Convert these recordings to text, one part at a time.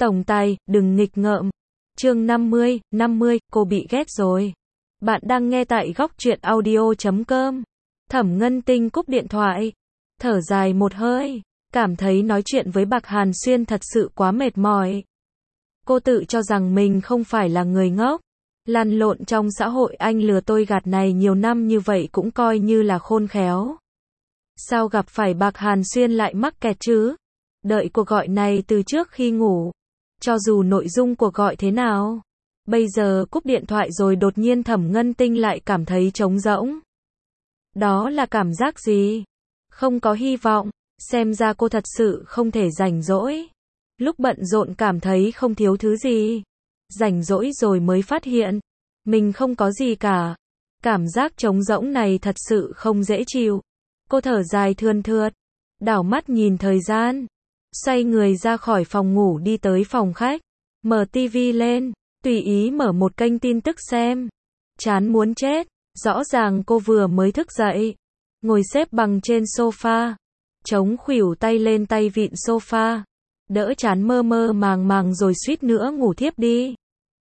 Tổng tài, đừng nghịch ngợm. Chương 50, cô bị ghét rồi. Bạn đang nghe tại góc truyện audio.com. Thẩm Ngân Tinh cúp điện thoại, thở dài một hơi, cảm thấy nói chuyện với Bạc Hàn Xuyên thật sự quá mệt mỏi. Cô tự cho rằng mình không phải là người ngốc. Lăn lộn trong xã hội anh lừa tôi gạt này nhiều năm như vậy cũng coi như là khôn khéo. Sao gặp phải Bạc Hàn Xuyên lại mắc kẹt chứ? Đợi cuộc gọi này từ trước khi ngủ. Cho dù nội dung cuộc gọi thế nào. Bây giờ cúp điện thoại rồi đột nhiên Thẩm Ngân Tinh lại cảm thấy trống rỗng. Đó là cảm giác gì? Không có hy vọng. Xem ra cô thật sự không thể rảnh rỗi. Lúc bận rộn cảm thấy không thiếu thứ gì. Rảnh rỗi rồi mới phát hiện. Mình không có gì cả. Cảm giác trống rỗng này thật sự không dễ chịu. Cô thở dài thườn thượt. Đảo mắt nhìn thời gian. Xoay người ra khỏi phòng ngủ đi tới phòng khách. Mở tivi lên. Tùy ý mở một kênh tin tức xem. Chán muốn chết. Rõ ràng cô vừa mới thức dậy. Ngồi xếp bằng trên sofa. Chống khuỷu tay lên tay vịn sofa. Đỡ chán mơ mơ màng màng rồi suýt nữa ngủ thiếp đi.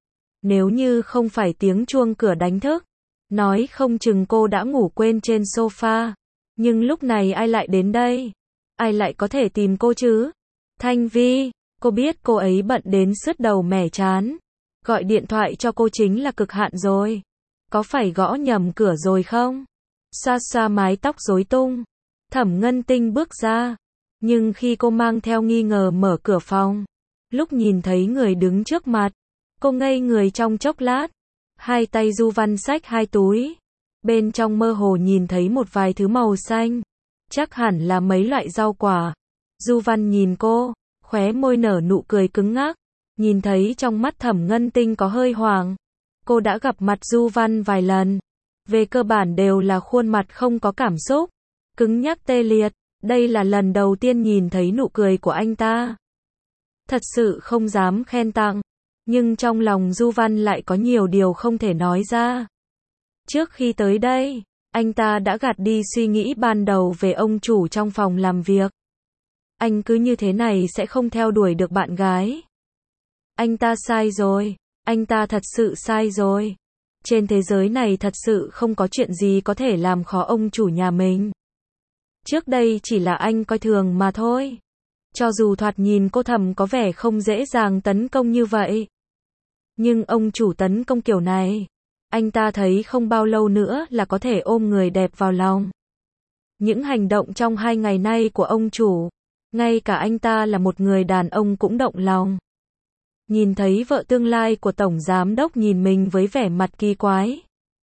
Nếu như không phải tiếng chuông cửa đánh thức. Nói không chừng cô đã ngủ quên trên sofa. Nhưng lúc này ai lại đến đây? Ai lại có thể tìm cô chứ? Thanh Vi, cô biết cô ấy bận đến sứt đầu mẻ chán. Gọi điện thoại cho cô chính là cực hạn rồi. Có phải gõ nhầm cửa rồi không? Xoa xoa mái tóc rối tung. Thẩm Ngân Tinh bước ra. Nhưng khi cô mang theo nghi ngờ mở cửa phòng. Lúc nhìn thấy người đứng trước mặt. Cô ngây người trong chốc lát. Hai tay Du Văn xách hai túi. Bên trong mơ hồ nhìn thấy một vài thứ màu xanh. Chắc hẳn là mấy loại rau quả. Du Văn nhìn cô, khóe môi nở nụ cười cứng ngắc. Nhìn thấy trong mắt Thẩm Ngân Tinh có hơi hoảng. Cô đã gặp mặt Du Văn vài lần. Về cơ bản đều là khuôn mặt không có cảm xúc. Cứng nhắc tê liệt. Đây là lần đầu tiên nhìn thấy nụ cười của anh ta. Thật sự không dám khen tặng. Nhưng trong lòng Du Văn lại có nhiều điều không thể nói ra. Trước khi tới đây, anh ta đã gạt đi suy nghĩ ban đầu về ông chủ trong phòng làm việc. Anh cứ như thế này sẽ không theo đuổi được bạn gái. Anh ta sai rồi. Anh ta thật sự sai rồi. Trên thế giới này thật sự không có chuyện gì có thể làm khó ông chủ nhà mình. Trước đây chỉ là anh coi thường mà thôi. Cho dù thoạt nhìn cô Thẩm có vẻ không dễ dàng tấn công như vậy. Nhưng ông chủ tấn công kiểu này. Anh ta thấy không bao lâu nữa là có thể ôm người đẹp vào lòng. Những hành động trong 2 ngày nay của ông chủ. Ngay cả anh ta là một người đàn ông cũng động lòng. Nhìn thấy vợ tương lai của Tổng Giám Đốc nhìn mình với vẻ mặt kỳ quái.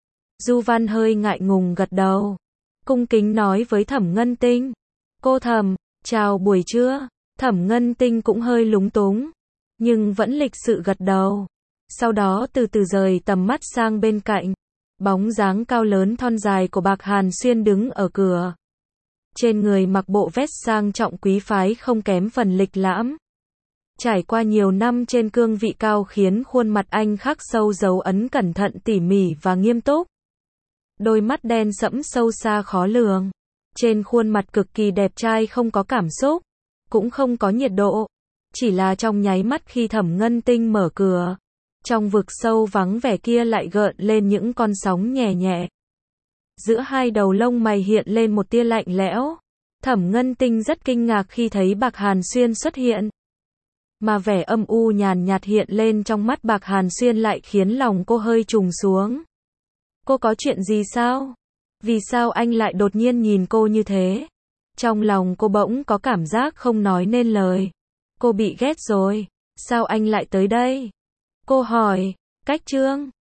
Du Văn hơi ngại ngùng gật đầu. Cung kính nói với Thẩm Ngân Tinh. Cô Thẩm, chào buổi trưa. Thẩm Ngân Tinh cũng hơi lúng túng. Nhưng vẫn lịch sự gật đầu. Sau đó từ từ rời tầm mắt sang bên cạnh. Bóng dáng cao lớn thon dài của Bạc Hàn Xuyên đứng ở cửa. Trên người mặc bộ vest sang trọng quý phái không kém phần lịch lãm. Trải qua nhiều năm trên cương vị cao khiến khuôn mặt anh khắc sâu dấu ấn cẩn thận tỉ mỉ và nghiêm túc. Đôi mắt đen sẫm sâu xa khó lường. Trên khuôn mặt cực kỳ đẹp trai không có cảm xúc. Cũng không có nhiệt độ. Chỉ là trong nháy mắt khi Thẩm Ngân Tinh mở cửa. Trong vực sâu vắng vẻ kia lại gợn lên những con sóng nhẹ nhẹ. Giữa hai đầu lông mày hiện lên một tia lạnh lẽo. Thẩm Ngân Tinh rất kinh ngạc khi thấy Bạc Hàn Xuyên xuất hiện. Mà vẻ âm u nhàn nhạt hiện lên trong mắt Bạc Hàn Xuyên lại khiến lòng cô hơi trùng xuống. Cô có chuyện gì sao? Vì sao anh lại đột nhiên nhìn cô như thế? Trong lòng cô bỗng có cảm giác không nói nên lời. Cô bị ghét rồi. Sao anh lại tới đây? Cô hỏi. Cách Trương.